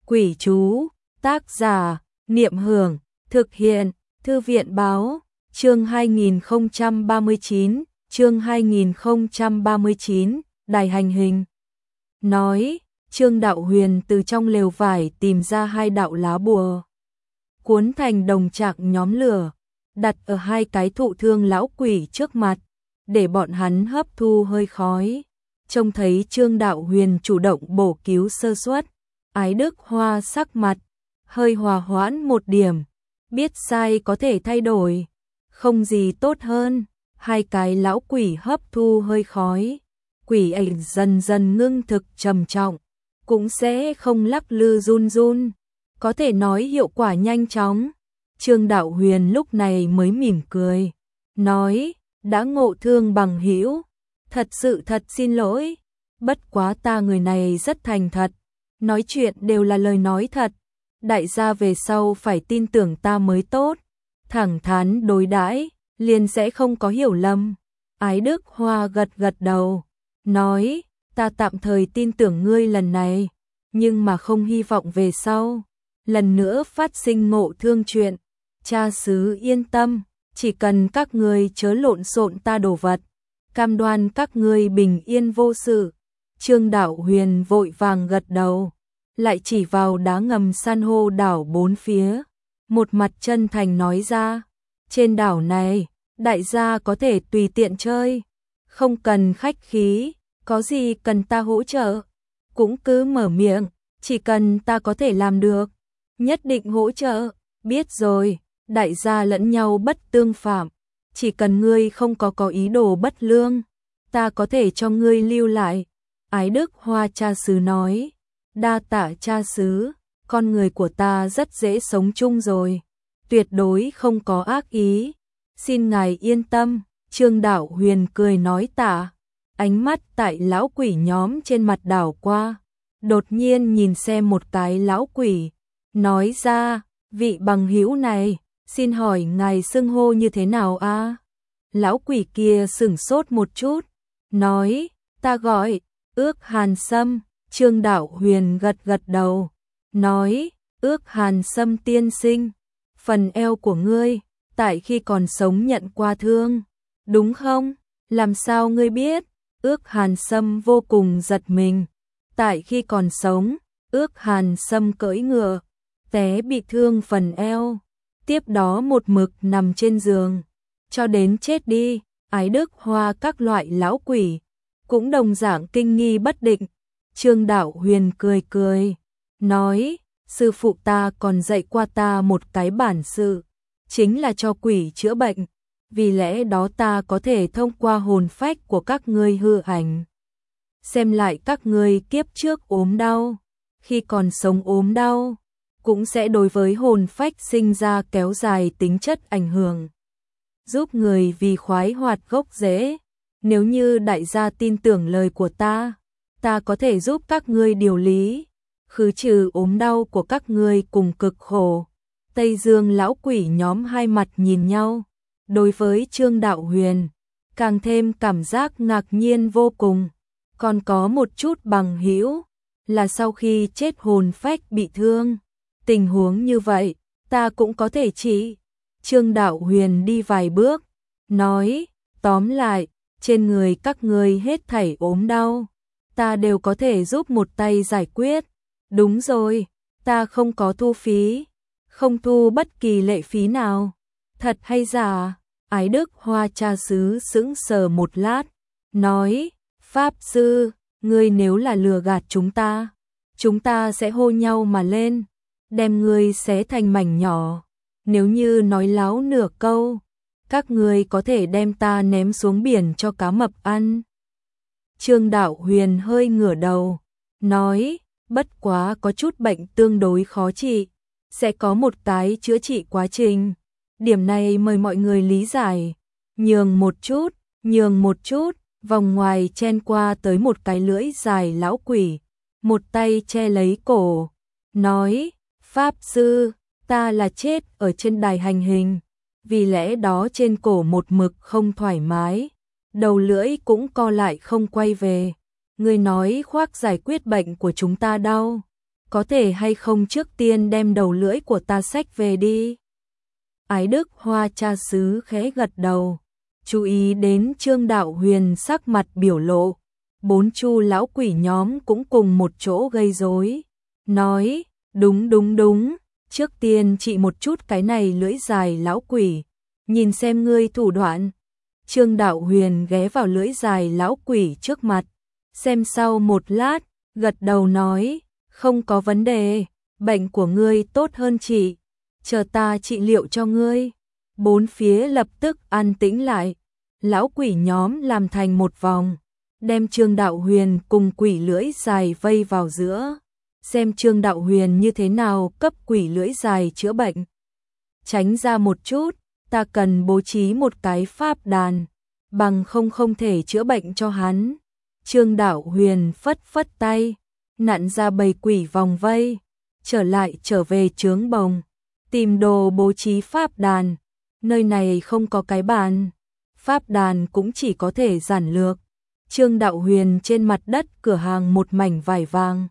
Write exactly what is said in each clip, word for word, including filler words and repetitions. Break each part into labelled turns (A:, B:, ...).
A: Quỷ chú, tác giả, Niệm Hưởng, thực hiện, Thư viện báo, chương hai nghìn không trăm ba mươi chín, chương hai nghìn không trăm ba mươi chín, đài hành hình. Nói, Trương Đạo Huyền từ trong lều vải tìm ra hai đạo lá bùa, cuốn thành đồng trạng nhóm lửa, đặt ở hai cái thụ thương lão quỷ trước mặt, để bọn hắn hấp thu hơi khói. Trông thấy Trương Đạo Huyền chủ động bổ cứu sơ suất, Ái Đức Hoa sắc mặt hơi hòa hoãn một điểm, biết sai có thể thay đổi, không gì tốt hơn. Hai cái lão quỷ hấp thu hơi khói, quỷ ảnh dần dần ngưng thực trầm trọng, cũng sẽ không lắc lư run run, có thể nói hiệu quả nhanh chóng. Trương Đạo Huyền lúc này mới mỉm cười, nói, đã ngộ thương bằng hữu, thật sự thật xin lỗi, bất quá ta người này rất thành thật, nói chuyện đều là lời nói thật, đại gia về sau phải tin tưởng ta mới tốt, thẳng thắn đối đãi, liền sẽ không có hiểu lầm. Ái Đức Hoa gật gật đầu, nói, ta tạm thời tin tưởng ngươi lần này, nhưng mà không hy vọng về sau lần nữa phát sinh ngộ thương chuyện. Cha xứ yên tâm, chỉ cần các ngươi chớ lộn xộn ta đồ vật, cam đoan các ngươi bình yên vô sự. Trương Đạo Huyền vội vàng gật đầu, lại chỉ vào đá ngầm san hô đảo bốn phía, một mặt chân thành nói ra, trên đảo này, đại gia có thể tùy tiện chơi, không cần khách khí, có gì cần ta hỗ trợ, cũng cứ mở miệng, chỉ cần ta có thể làm được, nhất định hỗ trợ, biết rồi, đại gia lẫn nhau bất tương phạm, chỉ cần ngươi không có có ý đồ bất lương, ta có thể cho ngươi lưu lại. Ái Đức Hoa cha xứ nói, đa tạ cha xứ, con người của ta rất dễ sống chung rồi, tuyệt đối không có ác ý, xin ngài yên tâm. Trương Đạo Huyền cười nói tạ, ánh mắt tại lão quỷ nhóm trên mặt đảo qua, đột nhiên nhìn xem một cái lão quỷ, nói ra, vị bằng hữu này, xin hỏi ngài xưng hô như thế nào a? À? Lão quỷ kia sửng sốt một chút, nói, ta gọi Ước Hàn Sâm. Trương Đạo Huyền gật gật đầu, nói, Ước Hàn Sâm tiên sinh, phần eo của ngươi, tại khi còn sống nhận qua thương, đúng không? Làm sao ngươi biết? Ước Hàn Sâm vô cùng giật mình, tại khi còn sống, Ước Hàn Sâm cưỡi ngựa, té bị thương phần eo, tiếp đó một mực nằm trên giường, cho đến chết đi. Ái Đức Hoa các loại lão quỷ, cũng đồng dạng kinh nghi bất định. Trương Đạo Huyền cười cười, nói, sư phụ ta còn dạy qua ta một cái bản sự, chính là cho quỷ chữa bệnh, vì lẽ đó ta có thể thông qua hồn phách của các ngươi hư ảnh, xem lại các ngươi kiếp trước ốm đau, khi còn sống ốm đau, cũng sẽ đối với hồn phách sinh ra kéo dài tính chất ảnh hưởng, giúp người vì khoái hoạt gốc rễ. Nếu như đại gia tin tưởng lời của ta, ta có thể giúp các ngươi điều lý, khứ trừ ốm đau của các ngươi cùng cực khổ. Tây Dương lão quỷ nhóm hai mặt nhìn nhau, đối với Trương Đạo Huyền, càng thêm cảm giác ngạc nhiên vô cùng. Còn có một chút bằng hữu, là sau khi chết hồn phách bị thương, tình huống như vậy, ta cũng có thể trị. Trương Đạo Huyền đi vài bước, nói, tóm lại, trên người các ngươi hết thảy ốm đau, ta đều có thể giúp một tay giải quyết. Đúng rồi, ta không có thu phí, không thu bất kỳ lệ phí nào. Thật hay giả? Ái Đức Hoa cha xứ sững sờ một lát, nói, Pháp sư, ngươi nếu là lừa gạt chúng ta, chúng ta sẽ hô nhau mà lên, đem ngươi xé thành mảnh nhỏ. Nếu như nói láo nửa câu, các ngươi có thể đem ta ném xuống biển cho cá mập ăn. Trương Đạo Huyền hơi ngửa đầu, nói, bất quá có chút bệnh tương đối khó trị, sẽ có một cái chữa trị quá trình. Điểm này mời mọi người lý giải, nhường một chút, nhường một chút. Vòng ngoài chen qua tới một cái lưỡi dài lão quỷ, một tay che lấy cổ, nói, Pháp sư, ta là chết ở trên đài hành hình, vì lẽ đó trên cổ một mực không thoải mái, đầu lưỡi cũng co lại không quay về. Ngươi nói khoác giải quyết bệnh của chúng ta đau, có thể hay không trước tiên đem đầu lưỡi của ta xách về đi. Ái Đức Hoa cha xứ khẽ gật đầu, chú ý đến Trương Đạo Huyền sắc mặt biểu lộ, bốn chu lão quỷ nhóm cũng cùng một chỗ gây rối, nói, đúng đúng đúng, trước tiên trị một chút cái này lưỡi dài lão quỷ, nhìn xem ngươi thủ đoạn. Trương Đạo Huyền ghé vào lưỡi dài lão quỷ trước mặt, xem sau một lát, gật đầu nói, không có vấn đề, bệnh của ngươi tốt hơn trị, chờ ta trị liệu cho ngươi. Bốn phía lập tức an tĩnh lại, lão quỷ nhóm làm thành một vòng, đem Trương Đạo Huyền cùng quỷ lưỡi dài vây vào giữa, xem Trương Đạo Huyền như thế nào cấp quỷ lưỡi dài chữa bệnh. Tránh ra một chút, ta cần bố trí một cái pháp đàn, bằng không không thể chữa bệnh cho hắn. Trương Đạo Huyền phất phất tay, nặn ra bầy quỷ vòng vây, trở lại trở về trướng bồng, tìm đồ bố trí pháp đàn. Nơi này không có cái bàn, pháp đàn cũng chỉ có thể giản lược. Trương Đạo Huyền trên mặt đất cửa hàng một mảnh vải vàng,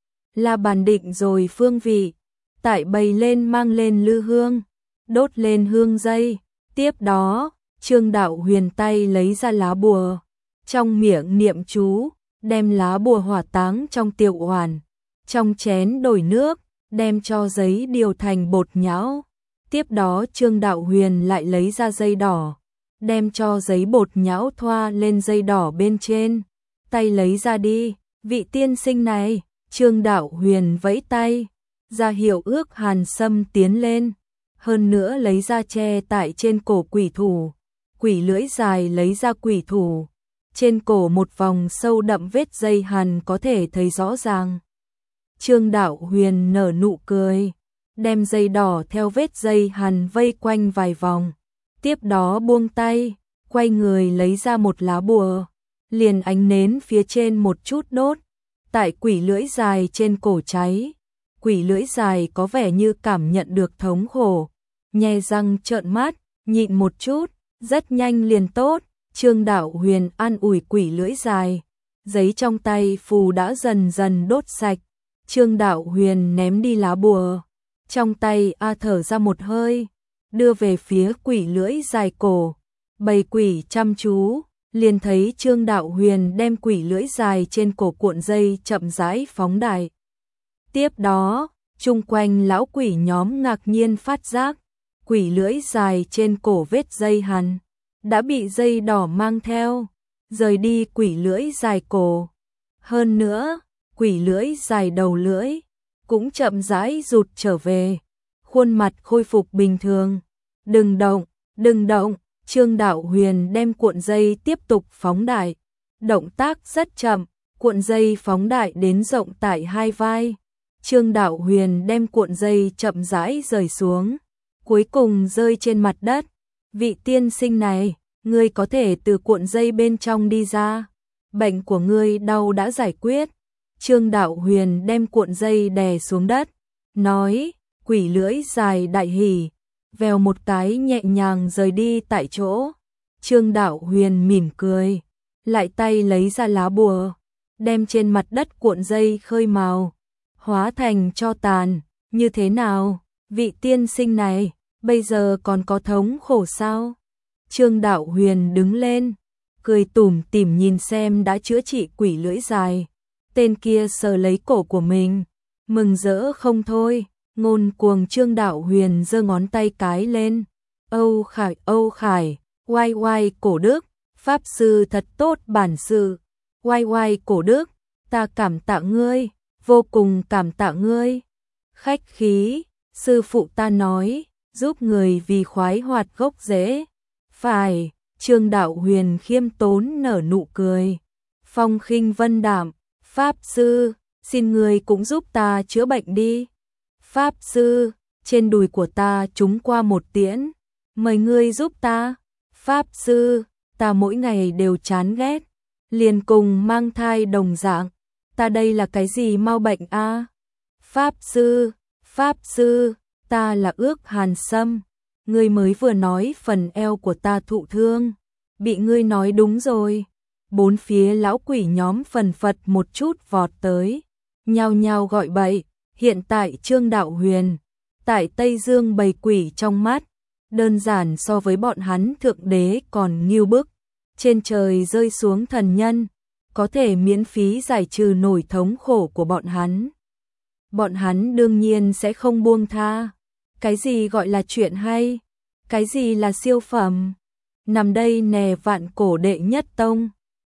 A: là bàn định rồi phương vị, tại bày lên mang lên lư hương, đốt lên hương dây. Tiếp đó, Trương Đạo Huyền tay lấy ra lá bùa, trong miệng niệm chú, đem lá bùa hỏa táng trong tiểu oản, trong chén đổi nước, đem cho giấy điều thành bột nhão. Tiếp đó Trương Đạo Huyền lại lấy ra dây đỏ, đem cho giấy bột nhão thoa lên dây đỏ bên trên, tay lấy ra đi, vị tiên sinh này. Trương Đạo Huyền vẫy tay, ra hiệu ước Hàn Sâm tiến lên, hơn nữa lấy ra che tại trên cổ quỷ thủ, quỷ lưỡi dài lấy ra quỷ thủ, trên cổ một vòng sâu đậm vết dây hàn có thể thấy rõ ràng. Trương Đạo Huyền nở nụ cười, đem dây đỏ theo vết dây hàn vây quanh vài vòng, tiếp đó buông tay, quay người lấy ra một lá bùa, liền ánh nến phía trên một chút đốt, tại quỷ lưỡi dài trên cổ cháy. Quỷ lưỡi dài có vẻ như cảm nhận được thống khổ, nhe răng trợn mắt, nhịn một chút, rất nhanh liền tốt. Trương Đạo Huyền an ủi quỷ lưỡi dài, giấy trong tay phù đã dần dần đốt sạch. Trương Đạo Huyền ném đi lá bùa, trong tay a thở ra một hơi, đưa về phía quỷ lưỡi dài cổ. Bầy quỷ chăm chú, liền thấy Trương Đạo Huyền đem quỷ lưỡi dài trên cổ cuộn dây chậm rãi phóng đại. Tiếp đó, chung quanh lão quỷ nhóm ngạc nhiên phát giác, quỷ lưỡi dài trên cổ vết dây hằn đã bị dây đỏ mang theo, rời đi quỷ lưỡi dài cổ. Hơn nữa, quỷ lưỡi dài đầu lưỡi cũng chậm rãi rụt trở về, khuôn mặt khôi phục bình thường. Đừng động, đừng động. Trương Đạo Huyền đem cuộn dây tiếp tục phóng đại, động tác rất chậm, cuộn dây phóng đại đến rộng tại hai vai. Trương Đạo Huyền đem cuộn dây chậm rãi rời xuống, cuối cùng rơi trên mặt đất. Vị tiên sinh này, ngươi có thể từ cuộn dây bên trong đi ra, bệnh của ngươi đau đã giải quyết. Trương Đạo Huyền đem cuộn dây đè xuống đất, nói, quỷ lưỡi dài đại hỉ, vèo một cái nhẹ nhàng rời đi tại chỗ. Trương Đạo Huyền mỉm cười, lại tay lấy ra lá bùa, đem trên mặt đất cuộn dây khơi màu, hóa thành tro tàn. Như thế nào, vị tiên sinh này, bây giờ còn có thống khổ sao? Trương Đạo Huyền đứng lên, cười tủm tỉm nhìn xem đã chữa trị quỷ lưỡi dài. Tên kia sờ lấy cổ của mình, mừng rỡ không thôi. Ngôn cuồng. Trương Đạo Huyền giơ ngón tay cái lên. Âu Khải, Âu Khải, oai oai cổ đức, pháp sư thật tốt bản sự. Oai oai cổ đức, ta cảm tạ ngươi, vô cùng cảm tạ ngươi. Khách khí, sư phụ ta nói, giúp người vì khoái hoạt gốc rễ. Phải. Trương Đạo Huyền khiêm tốn nở nụ cười, phong khinh vân đạm. Pháp sư, xin ngươi cũng giúp ta chữa bệnh đi. Pháp sư, trên đùi của ta trúng qua một tiễn, mời ngươi giúp ta. Pháp sư, ta mỗi ngày đều chán ghét, liền cùng mang thai đồng dạng, ta đây là cái gì mau bệnh a? À? Pháp sư, Pháp sư, ta là ước Hàn Sâm, ngươi mới vừa nói phần eo của ta thụ thương, bị ngươi nói đúng rồi. Bốn phía lão quỷ nhóm phần phật một chút vọt tới, nhao nhao gọi bậy. Hiện tại Trương Đạo Huyền, tại Tây Dương bầy quỷ trong mắt, đơn giản so với bọn hắn thượng đế còn nghiêu bức, trên trời rơi xuống thần nhân, có thể miễn phí giải trừ nỗi thống khổ của bọn hắn. Bọn hắn đương nhiên sẽ không buông tha. Cái gì gọi là chuyện hay? Cái gì là siêu phẩm? Nằm đây nè vạn cổ đệ nhất tông.